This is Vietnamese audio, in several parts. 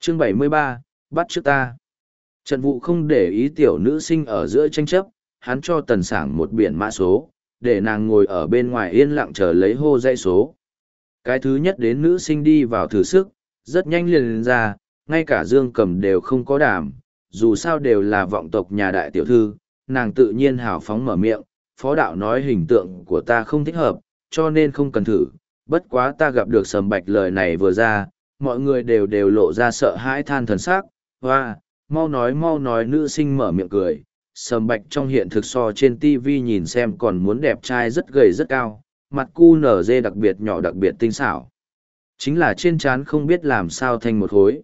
Chương 73, bắt trước ta. Trận vụ không để ý tiểu nữ sinh ở giữa tranh chấp, hắn cho tần sảng một biển mã số, để nàng ngồi ở bên ngoài yên lặng chờ lấy hô dãy số. Cái thứ nhất đến nữ sinh đi vào thử sức, rất nhanh liền lên ra, ngay cả Dương Cầm đều không có đảm, dù sao đều là vọng tộc nhà đại tiểu thư, nàng tự nhiên hào phóng mở miệng, phó đạo nói hình tượng của ta không thích hợp, cho nên không cần thử, bất quá ta gặp được Sầm Bạch lời này vừa ra, mọi người đều lộ ra sợ hãi than thần sắc, hoa, mau nói nữ sinh mở miệng cười. Sầm Bạch trong hiện thực so trên TV nhìn xem còn muốn đẹp trai rất gầy rất cao, mặt cu nở dê đặc biệt nhỏ đặc biệt tinh xảo. Chính là trên trán không biết làm sao thành một hối.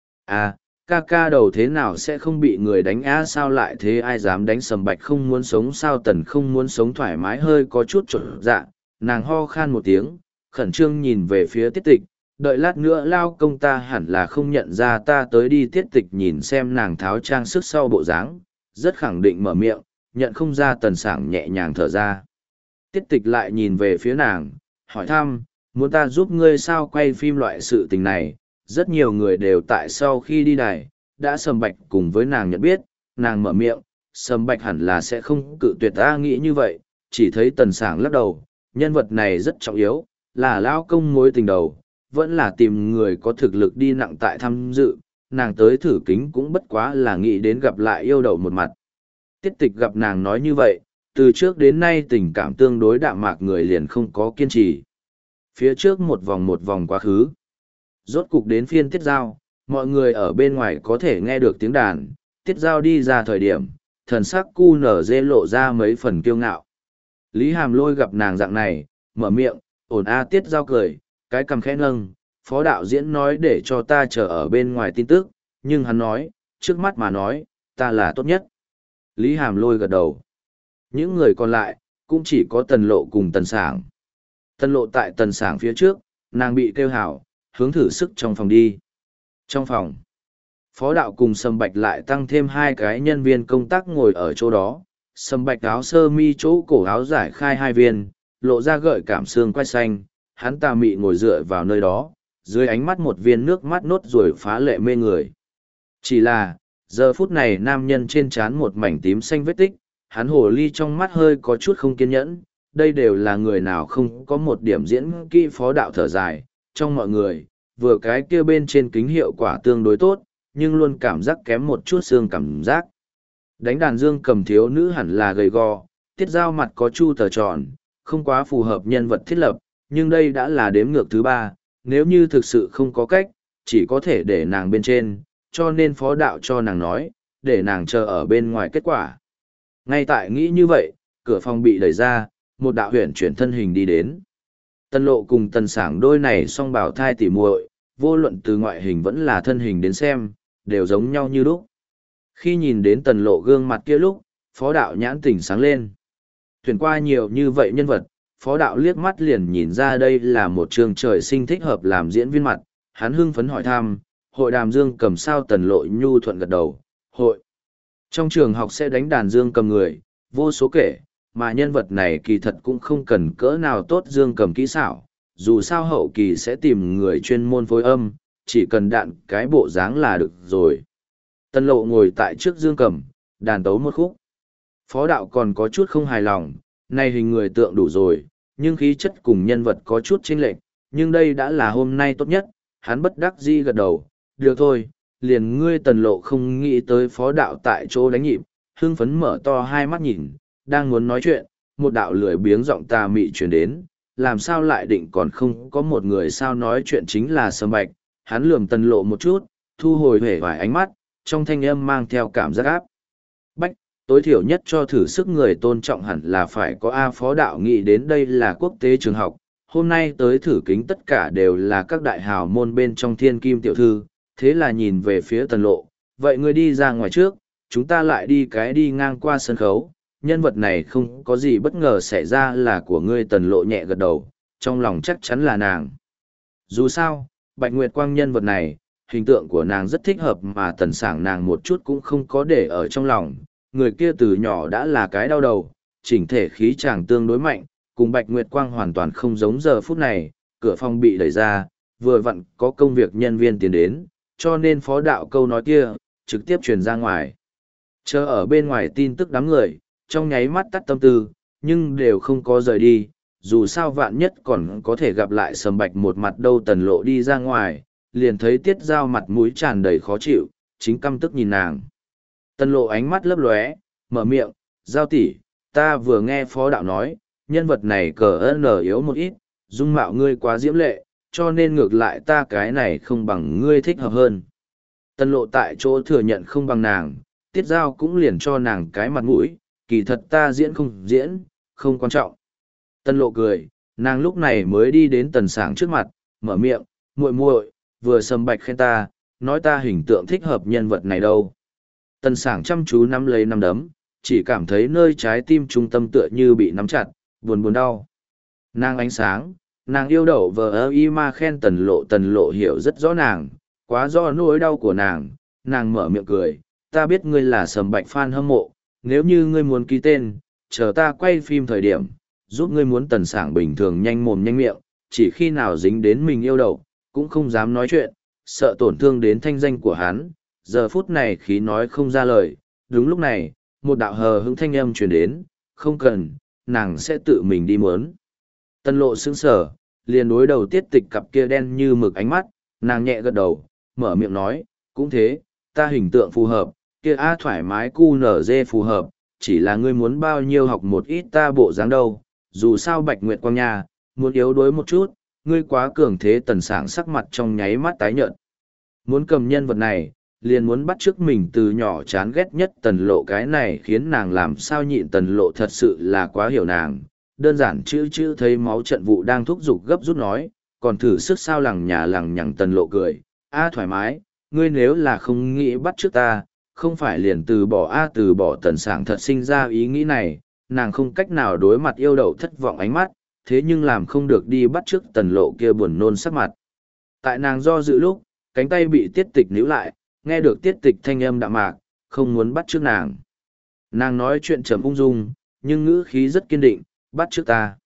À, ca đầu thế nào sẽ không bị người đánh á sao lại thế ai dám đánh Sầm Bạch không muốn sống sao tần không muốn sống thoải mái hơi có chút trộn dạ, nàng ho khan một tiếng, khẩn trương nhìn về phía Tiết Tịch, đợi lát nữa lao công ta hẳn là không nhận ra ta tới đi. Tiết Tịch nhìn xem nàng tháo trang sức sau bộ dáng, rất khẳng định mở miệng, nhận không ra tần sảng nhẹ nhàng thở ra. Tiết Tịch lại nhìn về phía nàng, hỏi thăm, muốn ta giúp ngươi sao quay phim loại sự tình này, rất nhiều người đều tại sau khi đi đài, đã Sầm Bạch cùng với nàng nhận biết, nàng mở miệng, Sầm Bạch hẳn là sẽ không cự tuyệt ta nghĩ như vậy, chỉ thấy tần sảng lắc đầu, nhân vật này rất trọng yếu, là lao công mối tình đầu, vẫn là tìm người có thực lực đi nặng tại tham dự, nàng tới thử kính cũng bất quá là nghĩ đến gặp lại yêu đầu một mặt. Tiết Tịch gặp nàng nói như vậy, từ trước đến nay tình cảm tương đối đạm mạc người liền không có kiên trì. Phía trước một vòng quá khứ. Rốt cục đến phiên Tiết Giao, mọi người ở bên ngoài có thể nghe được tiếng đàn, Tiết Giao đi ra thời điểm, thần sắc cu nở dê lộ ra mấy phần kiêu ngạo. Lý Hàm Lôi gặp nàng dạng này, mở miệng, ổn a. Tiết Giao cười, cái cằm khẽ nâng, phó đạo diễn nói để cho ta chờ ở bên ngoài tin tức, nhưng hắn nói, trước mắt mà nói, ta là tốt nhất. Lý Hàm Lôi gật đầu. Những người còn lại, cũng chỉ có Tần Lộ cùng Tần Sảng. Tần Lộ tại Tần Sảng phía trước, nàng bị kêu hảo, hướng thử sức trong phòng đi. Trong phòng, phó đạo cùng Sầm Bạch lại tăng thêm hai cái nhân viên công tác ngồi ở chỗ đó. Sầm Bạch áo sơ mi chỗ cổ áo giải khai hai viên, lộ ra gợi cảm xương quai xanh, hắn tà mị ngồi dựa vào nơi đó, dưới ánh mắt một viên nước mắt nốt ruồi phá lệ mê người. Chỉ là, giờ phút này nam nhân trên trán một mảnh tím xanh vết tích, hắn hồ ly trong mắt hơi có chút không kiên nhẫn, đây đều là người nào không có một điểm diễn kỹ. Phó đạo thở dài, trong mọi người, vừa cái kia bên trên kính hiệu quả tương đối tốt, nhưng luôn cảm giác kém một chút xương cảm giác. Đánh đàn Dương Cầm thiếu nữ hẳn là gầy gò, Tiết Giao mặt có chu tờ tròn, không quá phù hợp nhân vật thiết lập, nhưng đây đã là đếm ngược thứ 3, nếu như thực sự không có cách, chỉ có thể để nàng bên trên, cho nên phó đạo cho nàng nói, để nàng chờ ở bên ngoài kết quả. Ngay tại nghĩ như vậy, cửa phòng bị đẩy ra, một đạo huyền chuyển thân hình đi đến. Tần Lộ cùng Tần Sảng đôi này song bảo thai tỉ muội, vô luận từ ngoại hình vẫn là thân hình đến xem, đều giống nhau như lúc. Khi nhìn đến Tần Lộ gương mặt kia lúc, phó đạo nhãn tỉnh sáng lên. Thuyền qua nhiều như vậy nhân vật, phó đạo liếc mắt liền nhìn ra đây là một trường trời sinh thích hợp làm diễn viên mặt, hắn hưng phấn hỏi thăm, hội đàm Dương Cầm sao? Tần Lộ nhu thuận gật đầu, hội. Trong trường học sẽ đánh đàn Dương Cầm người, vô số kể, mà nhân vật này kỳ thật cũng không cần cỡ nào tốt Dương Cầm kỹ xảo, dù sao hậu kỳ sẽ tìm người chuyên môn phối âm, chỉ cần đạn cái bộ dáng là được rồi. Tần Lộ ngồi tại trước Dương Cầm, đàn tấu một khúc. Phó đạo còn có chút không hài lòng, này hình người tượng đủ rồi, nhưng khí chất cùng nhân vật có chút chênh lệch, nhưng đây đã là hôm nay tốt nhất, hắn bất đắc dĩ gật đầu, được thôi, liền ngươi. Tần Lộ không nghĩ tới phó đạo tại chỗ đánh nhịp, hưng phấn mở to hai mắt nhìn, đang muốn nói chuyện, một đạo lười biếng giọng tà mị truyền đến, làm sao lại định còn không có một người sao? Nói chuyện chính là Sầm Bạch, hắn lườm Tần Lộ một chút, thu hồi hề vài ánh mắt, trong thanh âm mang theo cảm giác áp bách, tối thiểu nhất cho thử sức người tôn trọng hẳn là phải có. A phó đạo nghĩ đến đây là quốc tế trường học, hôm nay tới thử kính tất cả đều là các đại hào môn bên trong thiên kim tiểu thư, thế là nhìn về phía Tần Lộ, vậy ngươi đi ra ngoài trước, chúng ta lại đi ngang qua sân khấu, nhân vật này không có gì bất ngờ xảy ra là của ngươi. Tần Lộ nhẹ gật đầu, trong lòng chắc chắn là nàng. Dù sao, Bạch Nguyệt Quang nhân vật này, hình tượng của nàng rất thích hợp mà Tần Sảng nàng một chút cũng không có để ở trong lòng, người kia từ nhỏ đã là cái đau đầu, chỉnh thể khí chàng tương đối mạnh, cùng Bạch Nguyệt Quang hoàn toàn không giống. Giờ phút này, cửa phòng bị đẩy ra, vừa vặn có công việc nhân viên tiến đến, cho nên phó đạo câu nói kia, trực tiếp truyền ra ngoài. Chờ ở bên ngoài tin tức đám người, trong nháy mắt tắt tâm tư, nhưng đều không có rời đi, dù sao vạn nhất còn có thể gặp lại Sầm Bạch một mặt đâu. Tần Lộ đi ra ngoài, liền thấy Tiết Giao mặt mũi tràn đầy khó chịu, chính căm tức nhìn nàng. Tần Lộ ánh mắt lấp lóe, mở miệng, Giao tỷ, ta vừa nghe phó đạo nói, nhân vật này cờ nở yếu một ít, dung mạo ngươi quá diễm lệ, cho nên ngược lại ta cái này không bằng ngươi thích hợp hơn. Tần Lộ tại chỗ thừa nhận không bằng nàng, Tiết Giao cũng liền cho nàng cái mặt mũi, kỳ thật ta diễn không diễn, không quan trọng. Tần Lộ cười, nàng lúc này mới đi đến Tần Sảng trước mặt, mở miệng, muội muội, vừa Sầm Bạch khen ta, nói ta hình tượng thích hợp nhân vật này đâu. Tần Sảng chăm chú nắm lấy nắm đấm, chỉ cảm thấy nơi trái tim trung tâm tựa như bị nắm chặt, buồn buồn đau. Nàng ánh sáng, nàng yêu đậu vờ y ma khen Tần Lộ hiểu rất rõ nàng, quá rõ nỗi đau của nàng mở miệng cười, ta biết ngươi là Sầm Bạch fan hâm mộ, nếu như ngươi muốn ký tên, chờ ta quay phim thời điểm, giúp ngươi muốn Tần Sảng bình thường nhanh mồm nhanh miệng, chỉ khi nào dính đến mình yêu đậu, cũng không dám nói chuyện, sợ tổn thương đến thanh danh của hắn, giờ phút này khí nói không ra lời. Đúng lúc này, một đạo hờ hững thanh âm truyền đến, không cần, nàng sẽ tự mình đi muốn. Tần Lộ sững sờ, liền đối đầu Tiết Tịch cặp kia đen như mực ánh mắt, nàng nhẹ gật đầu, mở miệng nói, cũng thế, ta hình tượng phù hợp, kia A thoải mái cu nở dê phù hợp, chỉ là ngươi muốn bao nhiêu học một ít ta bộ dáng đâu, dù sao Bạch Nguyệt Quang nha, muốn yếu đuối một chút, ngươi quá cường thế. Tần Sảng sắc mặt trong nháy mắt tái nhợt. Muốn cầm nhân vật này, liền muốn bắt chước mình từ nhỏ chán ghét nhất Tần Lộ, cái này khiến nàng làm sao nhịn. Tần Lộ thật sự là quá hiểu nàng, đơn giản chữ thấy máu trận vụ đang thúc giục gấp rút nói, còn thử sức sao lằng nhằng. Tần Lộ cười, a thoải mái, ngươi nếu là không nghĩ bắt chước ta, không phải liền từ bỏ từ bỏ. Tần Sảng thật sinh ra ý nghĩ này, nàng không cách nào đối mặt yêu đậu thất vọng ánh mắt, thế nhưng làm không được đi bắt chước Tần Lộ kia buồn nôn sắc mặt. Tại nàng do dự lúc, cánh tay bị Tiết Tịch níu lại, nghe được Tiết Tịch thanh âm đạm mạc, không muốn bắt chước nàng. Nàng nói chuyện trầm ung dung, nhưng ngữ khí rất kiên định, bắt chước ta.